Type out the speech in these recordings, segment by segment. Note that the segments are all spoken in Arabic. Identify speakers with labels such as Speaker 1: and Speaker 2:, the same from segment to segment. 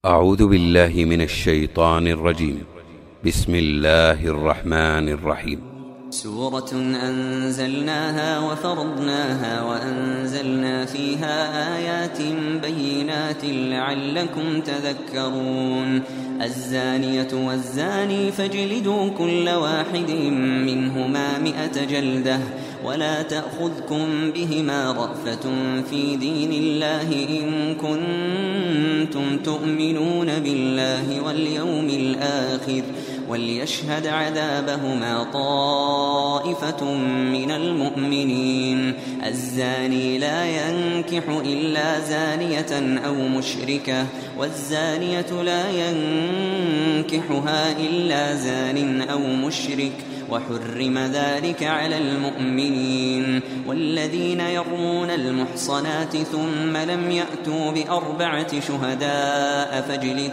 Speaker 1: أعوذ بالله من الشيطان الرجيم. بسم الله الرحمن الرحيم.
Speaker 2: سورة أنزلناها وفرضناها وأنزلنا فيها آيات بينات لعلكم تذكرون. الزانية والزاني فاجلدوا كل واحد منهما 100 جلدة ولا تأخذكم بهما رأفة في دين الله إن كنتم تؤمنون بالله واليوم الآخر وليشهد عذابهما طائفة من المؤمنين. الزاني لا ينكح إلا زانية أو مشركة والزانية لا ينكحها إلا زان أو مشرك وحرم ذلك على المؤمنين. والذين يرمون المحصنات ثم لم يأتوا ب4 شهداء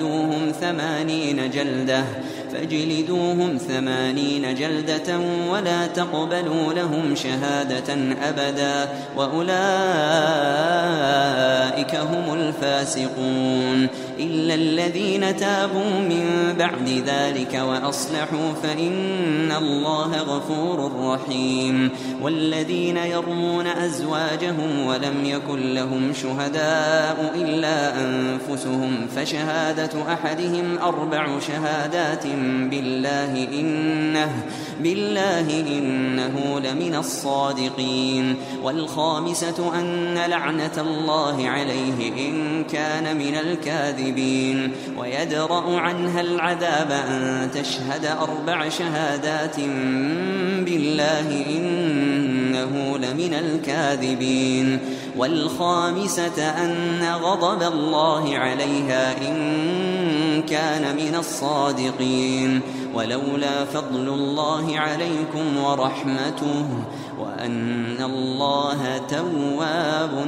Speaker 2: فاجلدوهم 80 جلدة ولا تقبلوا لهم شهادة أبدا وأولئك هم الفاسقون. إلا الذين تابوا من بعد ذلك وأصلحوا فإن الله غفور رحيم. والذين يرمون أزواجهم ولم يكن لهم شهداء إلا أنفسهم فشهادة أحدهم 4 شهادات بالله إنه لمن الصادقين. والخامسة أن لعنة الله عليه إن كان من الكاذبين. ويدرأ عنها العذاب أن تشهد 4 شهادات بالله إنه لمن الكاذبين. والخامسة أن غضب الله عليها إن كان من الصادقين. ولولا فضل الله عليكم ورحمته وأن الله تواب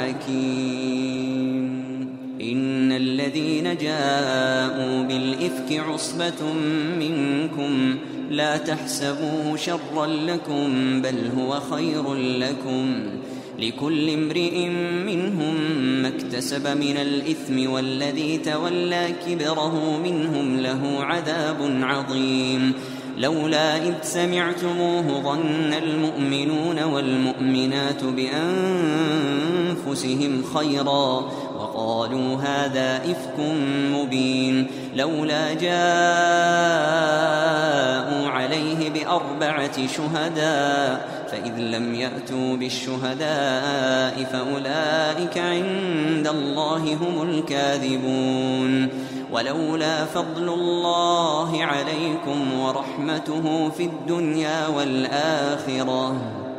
Speaker 2: حكيم. إن الذين جاءوا بالإفك عصبة منكم لا تحسبوه شرا لكم بل هو خير لكم. لكل امرئ منهم ما اكتسب من الإثم والذي تولى كبره منهم له عذاب عظيم. لولا إذ سمعتموه ظن المؤمنون والمؤمنات بأنفسهم خيرا وقالوا هذا إفك مبين. لولا جاءوا عليه ب4 شهداء فإذ لم يأتوا بالشهداء فأولئك عند الله هم الكاذبون. ولولا فضل الله عليكم ورحمته في الدنيا والآخرة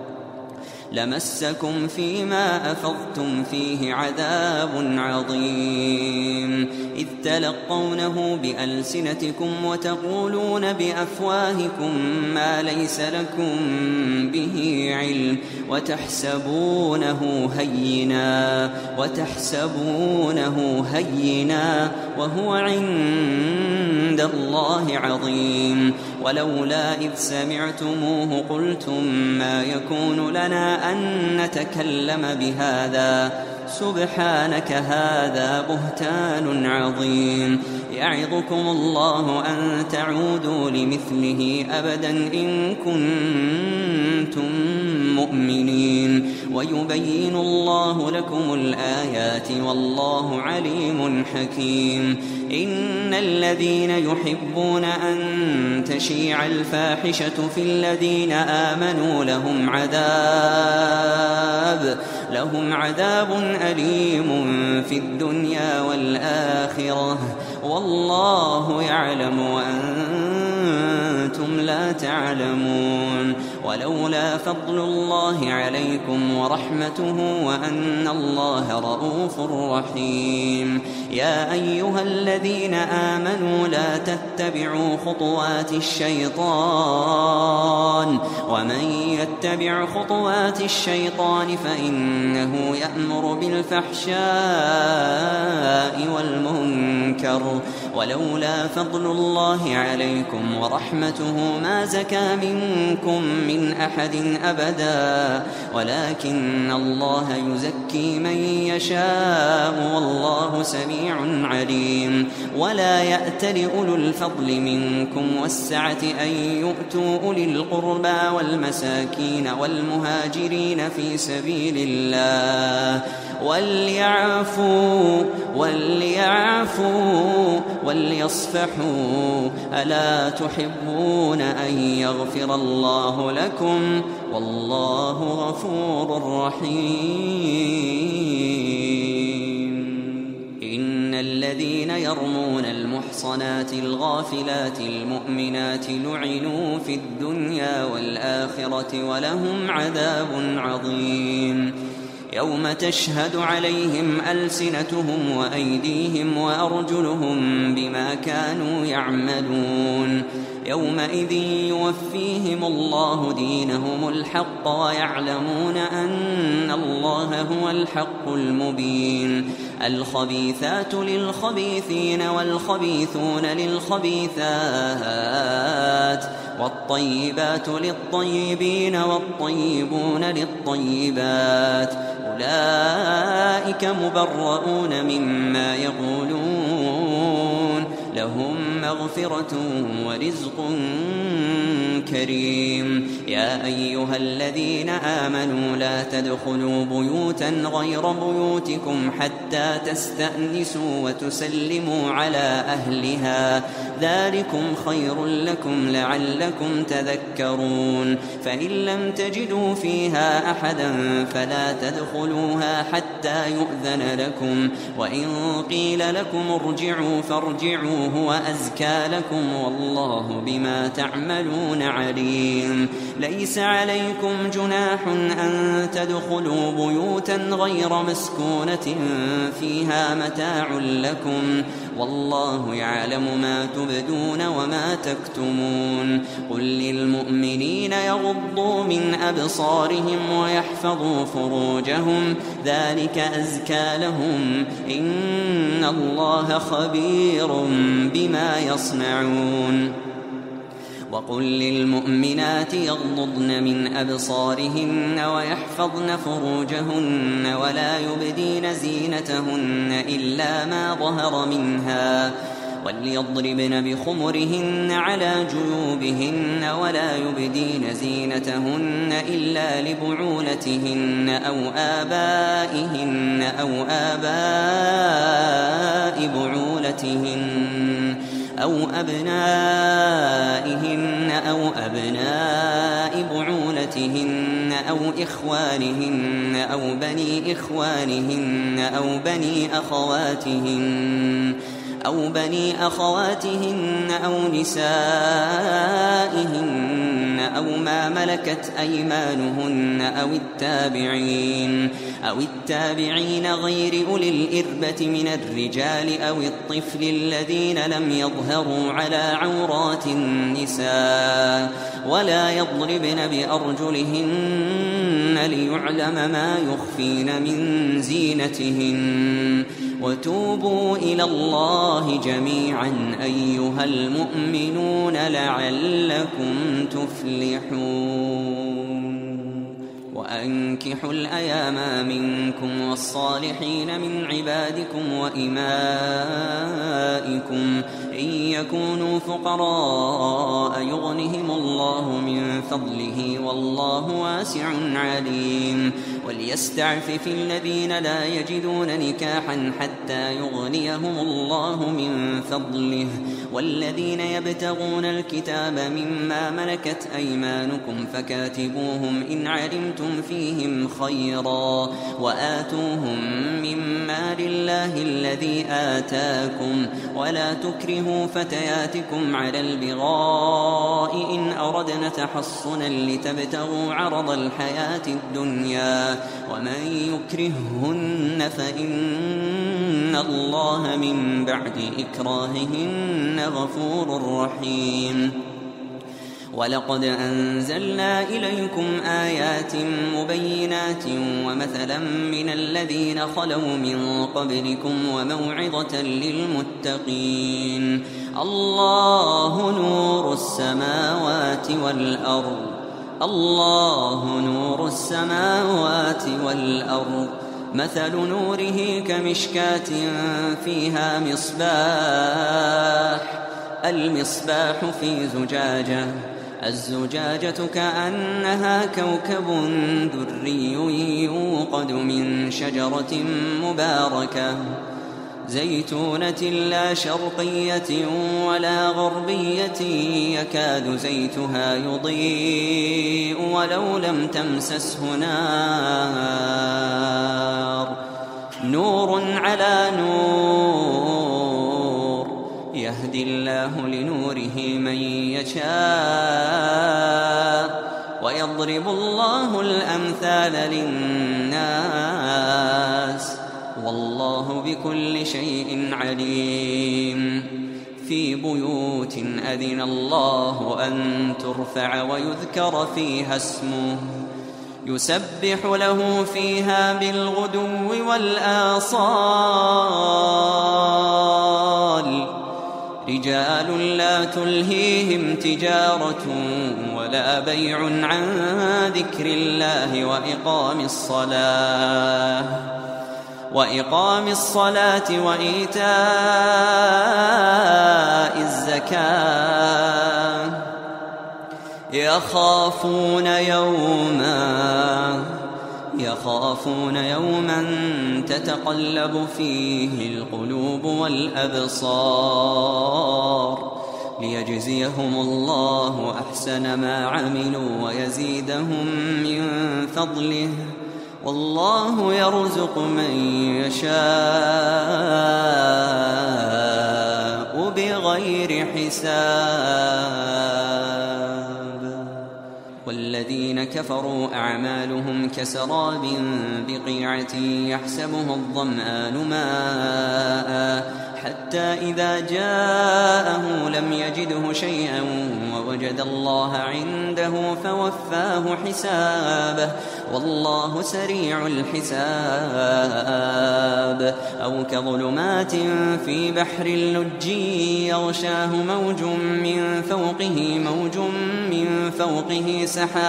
Speaker 2: لمسكم فيما أفضتم فيه عذاب عظيم. إذ تلقونه بألسنتكم وتقولون بأفواهكم ما ليس لكم به علم وتحسبونه هينا وهو عند الله عظيم. ولولا إذ سمعتموه قلتم ما يكون لنا أن نتكلم بهذا سبحانك هذا بهتان عظيم. يعظكم الله أن تعودوا لمثله أبدا إن كنتم مؤمنين. ويبين الله لكم الآيات والله عليم حكيم. إن الذين يحبون أن تشيع الفاحشة في الذين آمنوا لهم عذاب أليم في الدنيا والآخرة والله يعلم وأنتم لا تعلمون. ولولا فضل الله عليكم ورحمته وأن الله رؤوف رحيم. يا أيها الذين آمنوا لا تتبعوا خطوات الشيطان ومن يتبع خطوات الشيطان فإنه يأمر بالفحشاء والمنكر. ولولا فضل الله عليكم ورحمته ما زكى منكم من أحد أبدا ولكن الله يزكي من يشاء والله سميع عليم ولا يأتل أولو الفضل منكم والسعة أن يؤتوا أولي القربى والمساكين والمهاجرين في سبيل الله وليعفوا وليصفحوا ألا تحبون أن يغفر الله لكم والله غفور رحيم إن الذين يرمون المحصنات الغافلات المؤمنات لعنوا في الدنيا والآخرة ولهم عذاب عظيم يوم تشهد عليهم ألسنتهم وأيديهم وأرجلهم بما كانوا يعملون يومئذ يوفيهم الله دينهم الحق ويعلمون أن الله هو الحق المبين الخبيثات للخبيثين والخبيثون للخبيثات والطيبات للطيبين والطيبون للطيبات أولئك مبرؤون مما يقولون لهم مغفرة ورزق كريم يا أيها الذين آمنوا لا تدخلوا بيوتا غير بيوتكم حتى تستأنسوا وتسلموا على أهلها ذلكم خير لكم لعلكم تذكرون فإن لم تجدوا فيها أحدا فلا تدخلوها حتى يؤذن لكم وإن قيل لكم ارجعوا فارجعوا هو أزكى لكم والله بما تعملون عليم ليس عليكم جناح أن تدخلوا بيوتا غير مسكونة فيها متاع لكم والله يعلم ما تبدون وما تكتمون قل للمؤمنين يغضوا من أبصارهم ويحفظوا فروجهم ذلك أزكى لهم إن الله خبير بما يصنعون وقل للمؤمنات يغضضن من أبصارهن ويحفظن فروجهن ولا يبدين زينتهن إلا ما ظهر منها وليضربن بخمرهن على جيوبهن ولا يبدين زينتهن إلا لبعولتهن أو آبائهن أو آباء بعولتهن أو أبنائهن أو أبناء بعولتهن أو إخوانهن أو بني إخوانهن أو بني أخواتهن أو نسائهن أو ما ملكت أيمانهن أو التابعين غير أولي الإربة من الرجال أو الطفل الذين لم يظهروا على عورات النساء ولا يضربن بأرجلهن ليعلم ما يخفين من زينتهن وتوبوا إلى الله جميعا أيها المؤمنون لعلكم تفلحون وأنكحوا الأيام منكم والصالحين من عبادكم وإمائكم إن يكونوا فقراء يغنهم الله من فضله والله واسع عليم وليستعفف الذين لا يجدون نكاحا حتى يغنيهم الله من فضله والذين يبتغون الكتاب مما ملكت أيمانكم فكاتبوهم إن علمتم فيهم خيرا وآتوهم من مال الله الذي آتاكم ولا تكرهوا فتياتكم على البغاء إن أردنا تحصنا لتبتغوا عرض الحياة الدنيا ومن يكرههن فإن الله من بعد إكراههن غفور رحيم ولقد أنزلنا إليكم آيات مبينات ومثلا من الذين خلوا من قبلكم وموعظة للمتقين الله نور السماوات والأرض الله نور السماوات والأرض مثل نوره كمشكاة فيها المصباح في زجاجة الزجاجة كأنها كوكب دري يوقد من شجرة مباركة زيتونة لا شرقية ولا غربية يكاد زيتها يضيء ولو لم تمسسه نار نور على نور يهدي الله لنوره من يشاء ويضرب الله الأمثال للناس والله بكل شيء عليم في بيوت أذن الله أن ترفع ويذكر فيها اسمه يسبح له فيها بالغدو والآصال رجال لا تلهيهم تجارة ولا بيع عن ذكر الله وإقام الصلاة وإيتاء الزكاة يخافون يوما تتقلب فيه القلوب والأبصار ليجزيهم الله أحسن ما عملوا ويزيدهم من فضله والله يرزق من يشاء بغير حساب والذين كفروا أعمالهم كسراب بقيعة يحسبه الظمآن ماء حتى إذا جاءه لم يجده شيئا ووجد الله عنده فوفاه حسابه والله سريع الحساب أو كظلمات في بحر اللج يغشاه موج من فوقه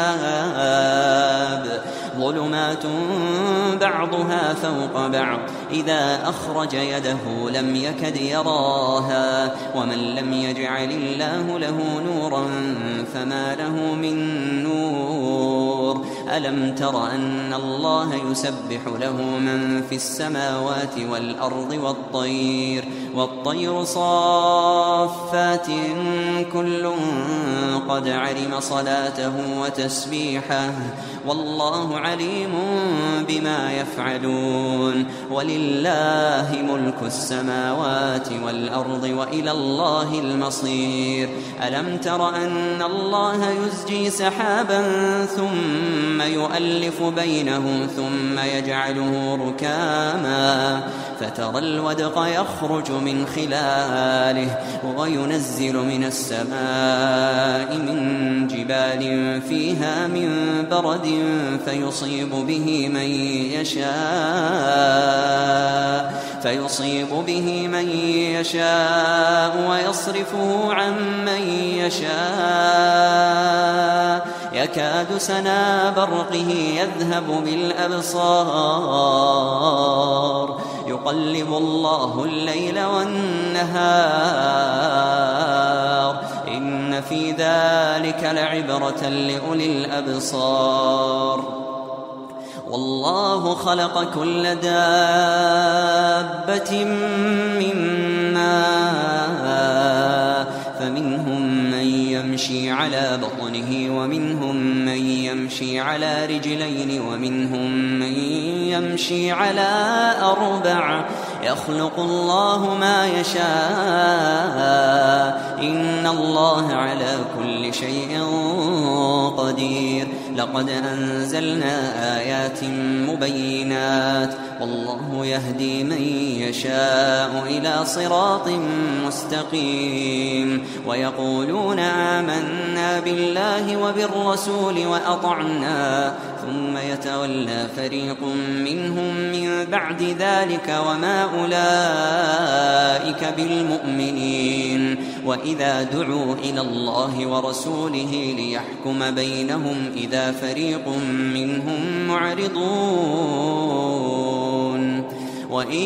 Speaker 2: سحاب ظلمات بعضها فوق بعض إذا أخرج يده لم يكد يراها ومن لم يجعل الله له نورا فما له من نور ألم تر أن الله يسبح له من في السماوات والأرض والطير صافات كل قد علم صلاته وتسبيحه والله عليم بما يفعلون ولله ملك السماوات والأرض وإلى الله المصير ألم تر أن الله يزجي سحابا ثم يؤلف بينه ثم يجعله ركاما فترى الودق يخرج من خلاله وينزل من السماء من جبال فيها من برد فيصيب به من يشاء ويصرفه عن من يشاء يكاد سنا برقه يذهب بالأبصار يقلب الله الليل والنهار إن في ذلك لعبرة لأولي الأبصار والله خلق كل دابة من ماء فمنهم من يمشي على بطنه ومنهم من يمشي على رجلين ومنهم من يمشي على أربع يخلق الله ما يشاء إن الله على كل شيء قدير لقد أنزلنا آيات مبينات والله يهدي من يشاء إلى صراط مستقيم ويقولون آمنا بالله وبالرسول وأطعنا ثم يتولى فريق منهم من بعد ذلك وما أولئك بالمؤمنين وإذا دعوا إلى الله ورسوله ليحكم بينهم إذا فريق منهم معرضون وإن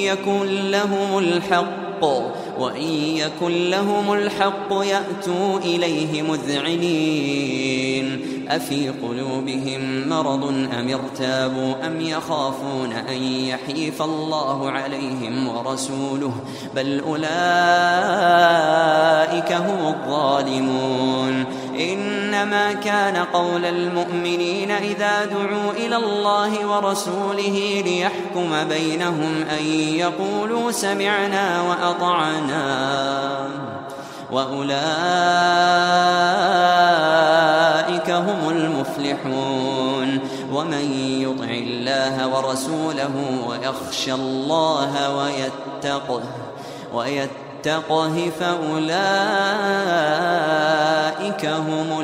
Speaker 2: يكن لهم الحق يأتوا إليه مذعنين أفي قلوبهم مرض أم ارتابوا أم يخافون أن يحيف الله عليهم ورسوله بل أولئك هم الظالمون إنما كان قول المؤمنين إذا دعوا إلى الله ورسوله ليحكم بينهم أن يقولوا سمعنا وأطعنا وأولئك هم المفلحون ومن يطع الله ورسوله ويخشى الله ويتقه فأولئك هم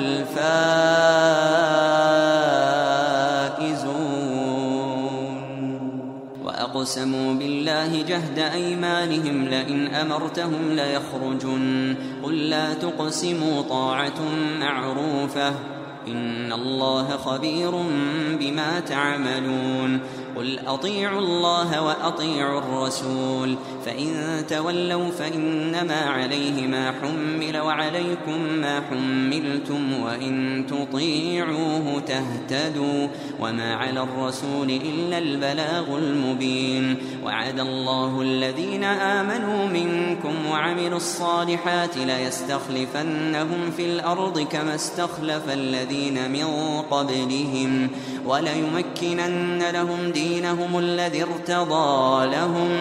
Speaker 2: الفائزون وأقسموا بالله جهد أيمانهم لئن أمرتهم ليخرجن قل لا تقسموا طاعة معروفة إن الله خبير بما تعملون قل أطيعوا الله وأطيعوا الرسول فإن تولوا فإنما عليه ما حمل وعليكم ما حملتم وإن تطيعوه تهتدوا وما على الرسول إلا البلاغ المبين وعد الله الذين آمنوا منكم وعملوا الصالحات ليستخلفنهم في الأرض كما استخلف الذين من قبلهم وليمكنن لهم دينهم الذي ارتضى لهم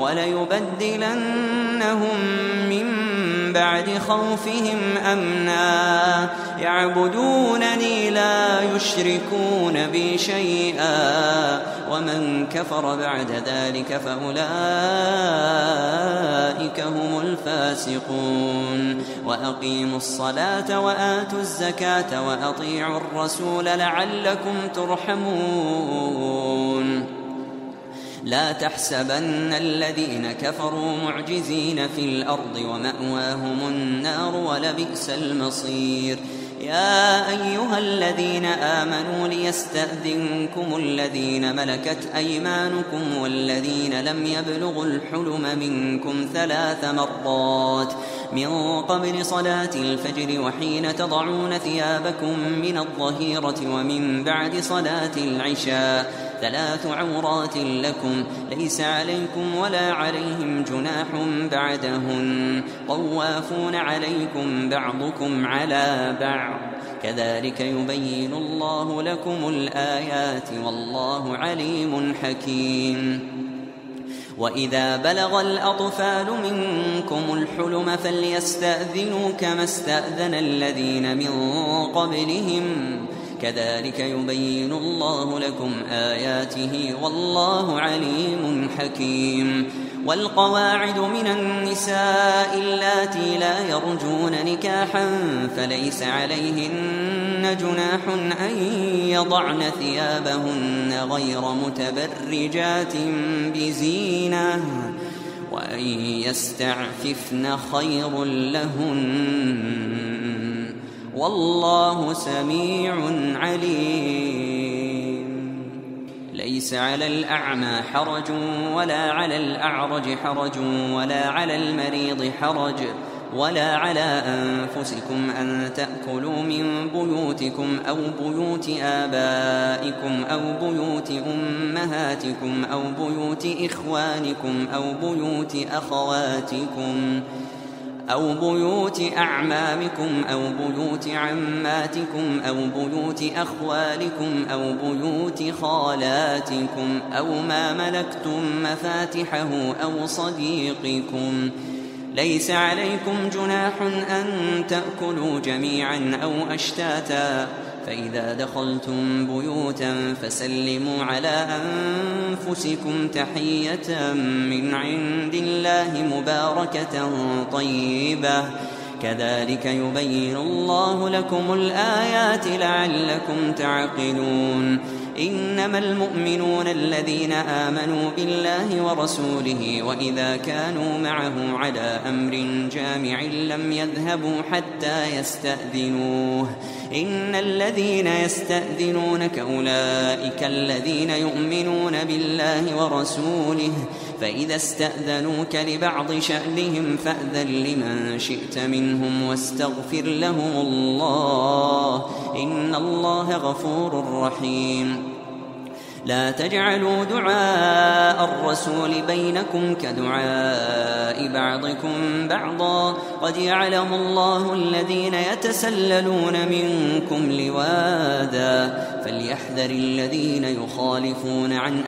Speaker 2: وليبدلنهم من بعد خوفهم أمنا يعبدونني لا يشركون بي شيئا ومن كفر بعد ذلك فأولئك هم الفاسقون وأقيموا الصلاة وآتوا الزكاة وأطيعوا الرسول لعلكم ترحمون لا تحسبن الذين كفروا معجزين في الأرض ومأواهم النار ولبئس المصير يا أيها الذين آمنوا ليستأذنكم الذين ملكت أيمانكم والذين لم يبلغوا الحلم منكم 3 مرات من قبل صلاة الفجر وحين تضعون ثيابكم من الظهيرة ومن بعد صلاة العشاء 3 عورات لكم ليس عليكم ولا عليهم جناح بعدهن طوافون عليكم بعضكم على بعض كذلك يبين الله لكم الآيات والله عليم حكيم وإذا بلغ الأطفال منكم الحلم فليستأذنوا كما استأذن الذين من قبلهم كذلك يبين الله لكم آياته والله عليم حكيم والقواعد من النساء اللاتي لا يرجون نكاحا فليس عليهن جناح أن يضعن ثيابهن غير متبرجات بزينة وأن يستعففن خير لهن والله سميع عليم ليس على الأعمى حرج ولا على الأعرج حرج ولا على المريض حرج ولا على أنفسكم أن تأكلوا من بيوتكم أو بيوت آبائكم أو بيوت أمهاتكم أو بيوت إخوانكم أو بيوت أخواتكم أو بيوت أعمامكم أو بيوت عماتكم أو بيوت أخوالكم أو بيوت خالاتكم أو ما ملكتم مفاتحه أو صديقكم ليس عليكم جناح أن تأكلوا جميعا أو أشتاتا فإذا دخلتم بيوتا فسلموا على أنفسكم تحية من عند الله مباركة طيبة كذلك يبين الله لكم الآيات لعلكم تعقلون إنما المؤمنون الذين آمنوا بالله ورسوله وإذا كانوا معه على أمر جامع لم يذهبوا حتى يستأذنوه إن الذين يستأذنونك أولئك الذين يؤمنون بالله ورسوله فإذا استأذنوك لبعض شأنهم فأذن لمن شئت منهم واستغفر لهم الله إن الله غفور رحيم لا تجعلوا دعاء الرسول بينكم كدعاء بعضكم بعضا قد يعلم الله الذين يتسللون منكم لواذا فليحذر الذين يخالفون عن